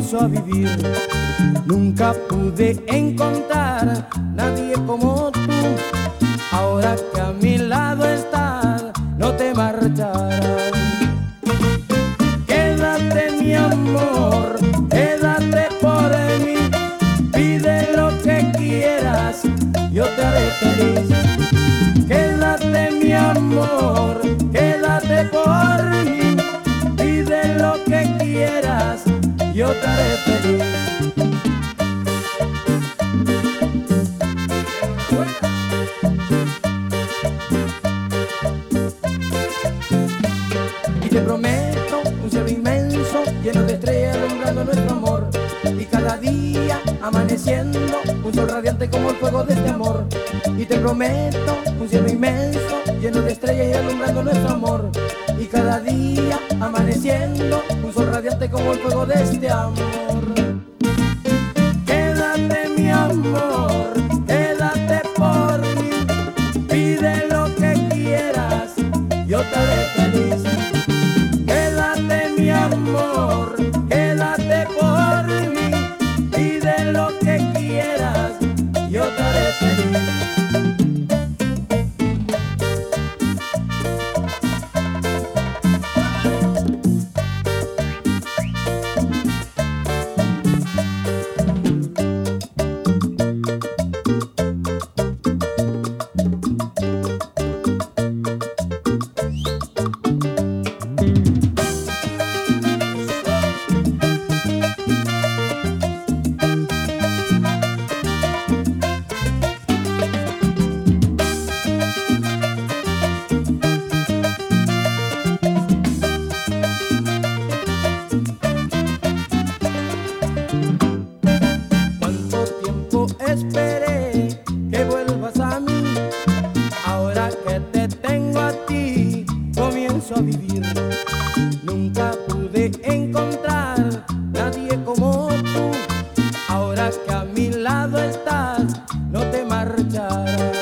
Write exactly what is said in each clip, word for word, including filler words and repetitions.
comienzo a vivir. Nunca pude encontrar nadie como tú. Ahora que a mi lado estás, no te marcharás. Quédate mi amor, quédate por mí. Pide lo que quieras, yo te haré feliz. Quédate mi amor, quédate por mí. Pide lo que quieras, yo te haré feliz. Y te prometo un cielo inmenso, lleno de estrellas alumbrando nuestro amor. Y cada día amaneciendo, un sol radiante como el fuego de este amor. Y te prometo un cielo inmenso, lleno de estrellas y alumbrando nuestro amor. Y cada día amaneciendo, un sol radiante como el fuego de este amor. Quédate mi amor, quédate por mí. Pide lo que quieras, yo te haré feliz. Quédate mi amor, quédate por mí. Pide lo que quieras, yo te haré feliz. Esperé que vuelvas a mí. Ahora que te tengo a ti, comienzo a vivir. Nunca pude encontrar nadie como tú. Ahora que a mi lado estás, no te marcharás.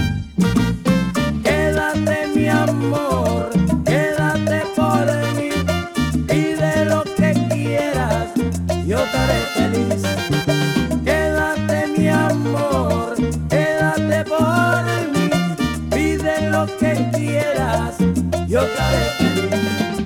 Quédate mi amor, quédate por mí. Pide lo que quieras, yo te haré feliz. Quédate mi amor, quédate por mí. Pide lo que quieras, yo te haré feliz.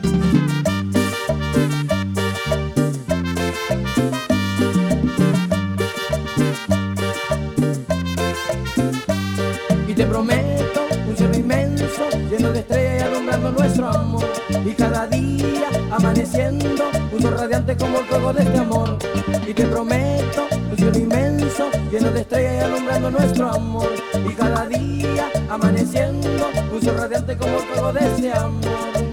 Y te prometo un cielo inmenso, lleno de estrellas y alumbrando nuestro amor. Y cada día amaneciendo, un sol radiante como el fuego de este amor. Y te prometo un cielo inmenso, lleno de estrellas y alumbrando nuestro amor. Y cada día amaneciendo, un sol radiante como el fuego de este amor.